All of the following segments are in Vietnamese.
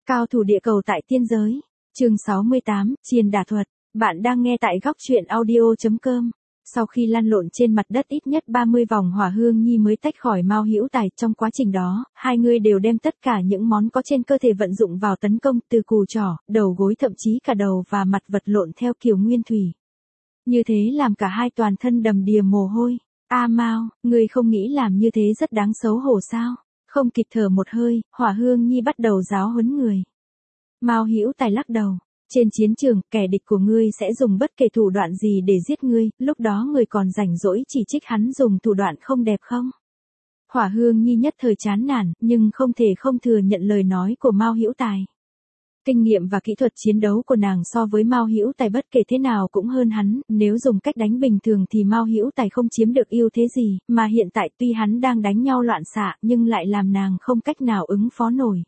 Cao thủ địa cầu tại tiên giới. Chương 68, Triền đả thuật. Bạn đang nghe tại góc truyện audio.com. Sau khi lăn lộn trên mặt đất ít nhất 30 vòng, Hỏa Hương Nhi mới tách khỏi Mao Hữu Tài. Trong quá trình đó, hai người đều đem tất cả những món có trên cơ thể vận dụng vào tấn công, từ cù trỏ, đầu gối, thậm chí cả đầu và mặt vật lộn theo kiểu nguyên thủy. Như thế làm cả hai toàn thân đầm đìa mồ hôi. Mao, ngươi không nghĩ làm như thế rất đáng xấu hổ sao? Không kịp thở một hơi, Hỏa Hương Nhi bắt đầu giáo huấn người. Mao Hữu Tài lắc đầu. Trên chiến trường, kẻ địch của ngươi sẽ dùng bất kể thủ đoạn gì để giết ngươi, lúc đó ngươi còn rảnh rỗi chỉ trích hắn dùng thủ đoạn không đẹp không? Hỏa Hương Nhi nhất thời chán nản, nhưng không thể không thừa nhận lời nói của Mao Hữu Tài. Kinh nghiệm và kỹ thuật chiến đấu của nàng so với Mao Hữu Tài bất kể thế nào cũng hơn hắn, nếu dùng cách đánh bình thường thì Mao Hữu Tài không chiếm được ưu thế gì, mà hiện tại tuy hắn đang đánh nhau loạn xạ nhưng lại làm nàng không cách nào ứng phó nổi.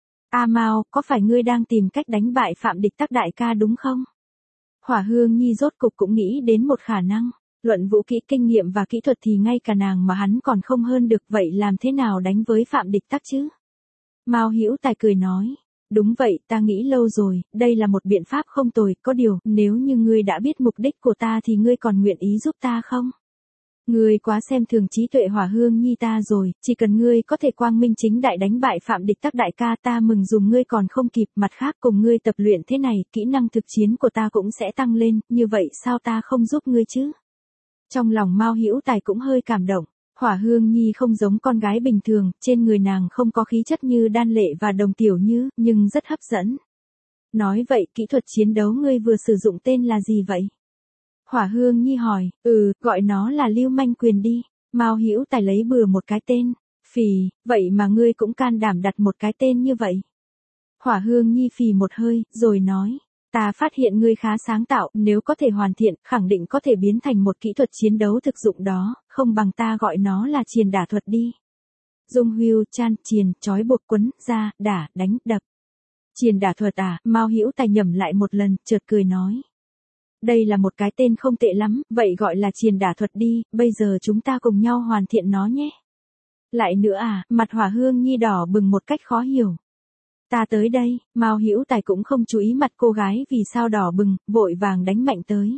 Mao, có phải ngươi đang tìm cách đánh bại Phạm Địch Tắc đại ca đúng không? Hỏa Hương Nhi rốt cục cũng nghĩ đến một khả năng. Luận vũ kỹ, kinh nghiệm và kỹ thuật thì ngay cả nàng mà hắn còn không hơn được, vậy làm thế nào đánh với Phạm Địch Tắc chứ? Mao Hữu Tài cười nói. Đúng vậy, ta nghĩ lâu rồi, đây là một biện pháp không tồi, có điều, nếu như ngươi đã biết mục đích của ta thì ngươi còn nguyện ý giúp ta không? Ngươi quá xem thường trí tuệ Hỏa Hương Nhi ta rồi, chỉ cần ngươi có thể quang minh chính đại đánh bại Phạm Địch Tắc đại ca, ta mừng dùng ngươi còn không kịp, mặt khác cùng ngươi tập luyện thế này, kỹ năng thực chiến của ta cũng sẽ tăng lên, như vậy sao ta không giúp ngươi chứ? Trong lòng Mao Hữu Tài cũng hơi cảm động. Hỏa Hương Nhi không giống con gái bình thường, trên người nàng không có khí chất như Đan Lệ và Đồng Tiểu Như, nhưng rất hấp dẫn. Nói vậy, kỹ thuật chiến đấu ngươi vừa sử dụng tên là gì vậy? Hỏa Hương Nhi hỏi. Gọi nó là Lưu Manh Quyền đi. Mao Hữu Tài lấy bừa một cái tên. Phì, vậy mà ngươi cũng can đảm đặt một cái tên như vậy. Hỏa Hương Nhi phì một hơi, rồi nói. Ta phát hiện ngươi khá sáng tạo, nếu có thể hoàn thiện, khẳng định có thể biến thành một kỹ thuật chiến đấu thực dụng đó, không bằng ta gọi nó là triền đả thuật đi. Dung hưu, chan, triền, trói buộc, quấn, ra, đả, đánh, đập. Triền đả thuật à? Mao Hữu Tài nhẩm lại một lần, chợt cười nói. Đây là một cái tên không tệ lắm, vậy gọi là triền đả thuật đi, bây giờ chúng ta cùng nhau hoàn thiện nó nhé. Lại nữa à? Mặt Hỏa Hương Nhi đỏ bừng một cách khó hiểu. Ta tới đây. Mao Hữu Tài cũng không chú ý mặt cô gái vì sao đỏ bừng, vội vàng đánh mạnh tới.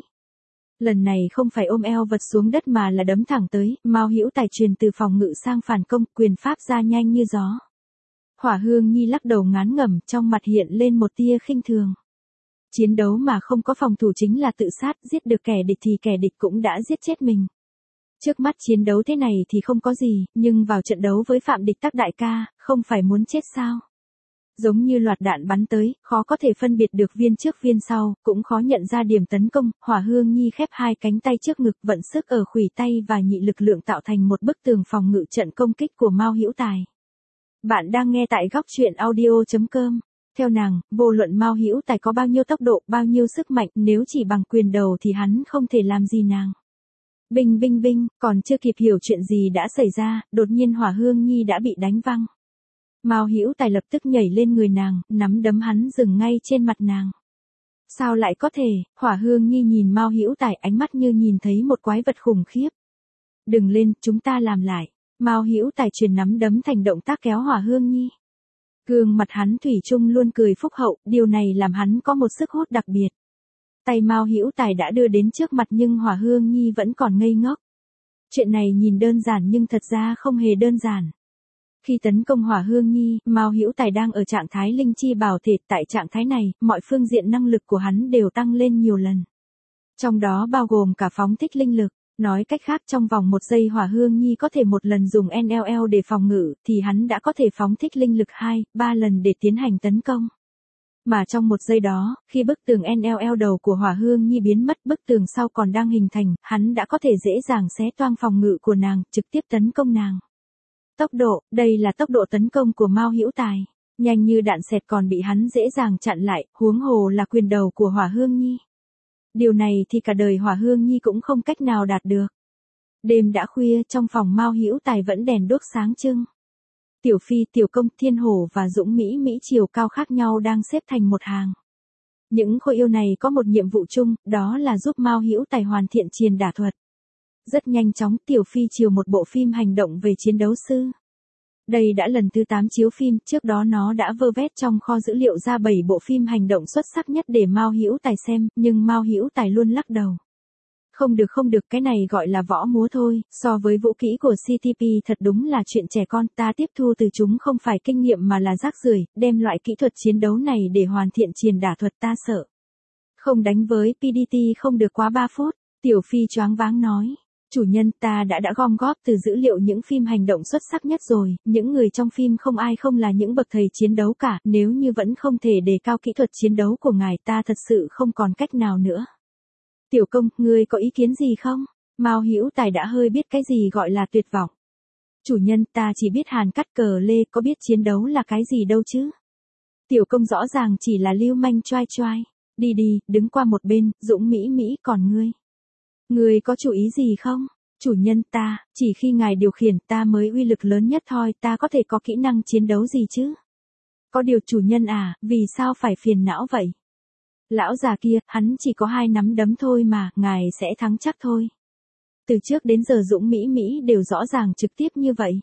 Lần này không phải ôm eo vật xuống đất mà là đấm thẳng tới, Mao Hữu Tài truyền từ phòng ngự sang phản công, quyền pháp ra nhanh như gió. Hỏa Hương Nhi lắc đầu ngán ngẩm, trong mặt hiện lên một tia khinh thường. Chiến đấu mà không có phòng thủ chính là tự sát, giết được kẻ địch thì kẻ địch cũng đã giết chết mình. Trước mắt chiến đấu thế này thì không có gì, nhưng vào trận đấu với Phạm Địch Tắc đại ca, không phải muốn chết sao? Giống như loạt đạn bắn tới, khó có thể phân biệt được viên trước viên sau, cũng khó nhận ra điểm tấn công. Hỏa Hương Nhi khép hai cánh tay trước ngực, vận sức ở khuỷu tay và nhị lực lượng tạo thành một bức tường phòng ngự trận công kích của Mao Hữu Tài. Bạn đang nghe tại góc truyện audio.com. Theo nàng, vô luận Mao Hữu Tài có bao nhiêu tốc độ, bao nhiêu sức mạnh, nếu chỉ bằng quyền đầu thì hắn không thể làm gì nàng. Binh binh binh, còn chưa kịp hiểu chuyện gì đã xảy ra, đột nhiên Hỏa Hương Nhi đã bị đánh văng. Mao Hữu Tài lập tức nhảy lên người nàng, nắm đấm hắn dừng ngay trên mặt nàng. Sao lại có thể? Hỏa Hương Nhi nhìn Mao Hữu Tài, ánh mắt như nhìn thấy một quái vật khủng khiếp. Đừng lên, chúng ta làm lại. Mao Hữu Tài truyền nắm đấm thành động tác kéo Hỏa Hương Nhi. Gương mặt hắn thủy chung luôn cười phúc hậu, điều này làm hắn có một sức hút đặc biệt. Tay Mao Hữu Tài đã đưa đến trước mặt nhưng Hỏa Hương Nhi vẫn còn ngây ngốc. Chuyện này nhìn đơn giản nhưng thật ra không hề đơn giản. Khi tấn công Hỏa Hương Nhi, Mao Hữu Tài đang ở trạng thái linh chi bảo thể, tại trạng thái này, mọi phương diện năng lực của hắn đều tăng lên nhiều lần. Trong đó bao gồm cả phóng thích linh lực, nói cách khác trong vòng 1 giây Hỏa Hương Nhi có thể một lần dùng NLL để phòng ngự, thì hắn đã có thể phóng thích linh lực 2, 3 lần để tiến hành tấn công. Mà trong 1 giây đó, khi bức tường NLL đầu của Hỏa Hương Nhi biến mất, bức tường sau còn đang hình thành, hắn đã có thể dễ dàng xé toang phòng ngự của nàng, trực tiếp tấn công nàng. Tốc độ, đây là tốc độ tấn công của Mao Hữu Tài. Nhanh như đạn xẹt còn bị hắn dễ dàng chặn lại, huống hồ là quyền đầu của Hỏa Hương Nhi. Điều này thì cả đời Hỏa Hương Nhi cũng không cách nào đạt được. Đêm đã khuya, trong phòng Mao Hữu Tài vẫn đèn đuốc sáng trưng. Tiểu Phi, Tiểu Công, Thiên Hổ và Dũng Mỹ Mỹ chiều cao khác nhau đang xếp thành một hàng. Những khối yêu này có một nhiệm vụ chung, đó là giúp Mao Hữu Tài hoàn thiện triền đả thuật. Rất nhanh chóng, Tiểu Phi chiều một bộ phim hành động về chiến đấu sư. Đây đã lần thứ 8 chiếu phim, trước đó nó đã vơ vét trong kho dữ liệu ra 7 bộ phim hành động xuất sắc nhất để Mao Hữu Tài xem, nhưng Mao Hữu Tài luôn lắc đầu. Không được, cái này gọi là võ múa thôi, so với vũ kỹ của CTP thật đúng là chuyện trẻ con, ta tiếp thu từ chúng không phải kinh nghiệm mà là rác rưởi, đem loại kỹ thuật chiến đấu này để hoàn thiện truyền đả thuật ta sợ. Không đánh với PDT không được quá 3 phút, Tiểu Phi choáng váng nói. Chủ nhân, ta đã gom góp từ dữ liệu những phim hành động xuất sắc nhất rồi, những người trong phim không ai không là những bậc thầy chiến đấu cả, nếu như vẫn không thể đề cao kỹ thuật chiến đấu của ngài ta thật sự không còn cách nào nữa. Tiểu Công, ngươi có ý kiến gì không? Mao Hữu Tài đã hơi biết cái gì gọi là tuyệt vọng. Chủ nhân, ta chỉ biết hàn cắt cờ lê, có biết chiến đấu là cái gì đâu chứ. Tiểu Công rõ ràng chỉ là lưu manh choai choai. Đi đi, đứng qua một bên, Dũng Mỹ, còn ngươi. Ngươi có chủ ý gì không? Chủ nhân, ta, chỉ khi ngài điều khiển ta mới uy lực lớn nhất thôi, ta có thể có kỹ năng chiến đấu gì chứ? Có điều chủ nhân à, vì sao phải phiền não vậy? Lão già kia, hắn chỉ có 2 nắm đấm thôi mà, ngài sẽ thắng chắc thôi. Từ trước đến giờ Dũng Mỹ đều rõ ràng trực tiếp như vậy.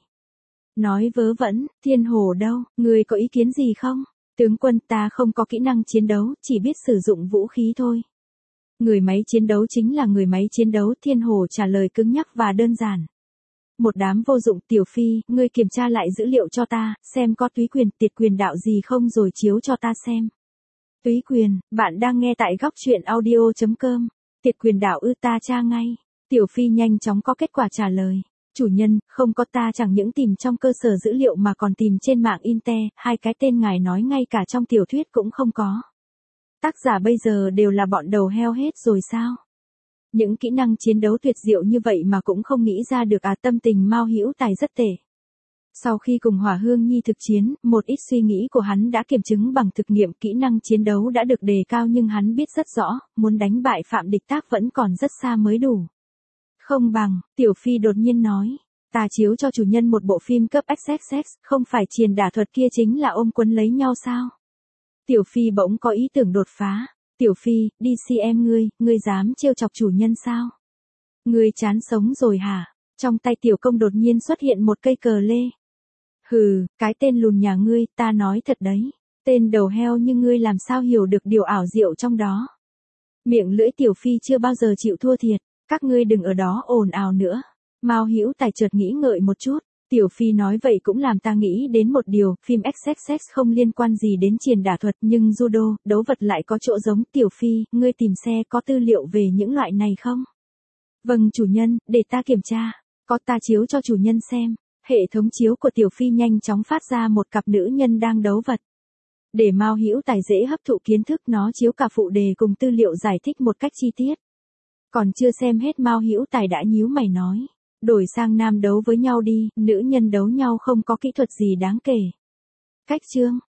Nói vớ vẩn, Thiên Hồ đâu, ngươi có ý kiến gì không? Tướng quân, ta không có kỹ năng chiến đấu, chỉ biết sử dụng vũ khí thôi. Người máy chiến đấu chính là người máy chiến đấu, Thiên Hồ trả lời cứng nhắc và đơn giản. Một đám vô dụng. Tiểu Phi, ngươi kiểm tra lại dữ liệu cho ta, xem có túy quyền, tiệt quyền đạo gì không rồi chiếu cho ta xem. Túy quyền, bạn đang nghe tại góc truyện audio.com. Tiệt quyền đạo ta tra ngay. Tiểu Phi nhanh chóng có kết quả trả lời. Chủ nhân, không có, ta chẳng những tìm trong cơ sở dữ liệu mà còn tìm trên mạng Inte, 2 cái tên ngài nói ngay cả trong tiểu thuyết cũng không có. Tác giả bây giờ đều là bọn đầu heo hết rồi sao? Những kỹ năng chiến đấu tuyệt diệu như vậy mà cũng không nghĩ ra được à, tâm tình Mao Hữu Tài rất tệ. Sau khi cùng Hỏa Hương Nhi thực chiến, một ít suy nghĩ của hắn đã kiểm chứng bằng thực nghiệm, kỹ năng chiến đấu đã được đề cao nhưng hắn biết rất rõ, muốn đánh bại Phạm Địch Tác vẫn còn rất xa mới đủ. Không bằng, Tiểu Phi đột nhiên nói, ta chiếu cho chủ nhân một bộ phim cấp XXX, không phải truyền đả thuật kia chính là ôm quấn lấy nhau sao? Tiểu Phi bỗng có ý tưởng đột phá. Tiểu Phi, đi xem ngươi dám trêu chọc chủ nhân sao? Ngươi chán sống rồi hả? Trong tay Tiểu Công đột nhiên xuất hiện một cây cờ lê. Hừ, cái tên lùn nhà ngươi, ta nói thật đấy. Tên đầu heo như ngươi làm sao hiểu được điều ảo diệu trong đó. Miệng lưỡi Tiểu Phi chưa bao giờ chịu thua thiệt, các ngươi đừng ở đó ồn ào nữa. Mao Hữu Tài chợt nghĩ ngợi một chút. Tiểu Phi nói vậy cũng làm ta nghĩ đến một điều, phim XXX không liên quan gì đến truyền đả thuật nhưng judo, đấu vật lại có chỗ giống. Tiểu Phi, ngươi tìm xe có tư liệu về những loại này không? Vâng chủ nhân, để ta kiểm tra, có ta chiếu cho chủ nhân xem. Hệ thống chiếu của Tiểu Phi nhanh chóng phát ra một cặp nữ nhân đang đấu vật. Để Mao Hữu Tài dễ hấp thụ kiến thức, nó chiếu cả phụ đề cùng tư liệu giải thích một cách chi tiết. Còn chưa xem hết Mao Hữu Tài đã nhíu mày nói. Đổi sang nam đấu với nhau đi, nữ nhân đấu nhau không có kỹ thuật gì đáng kể. Cách chương,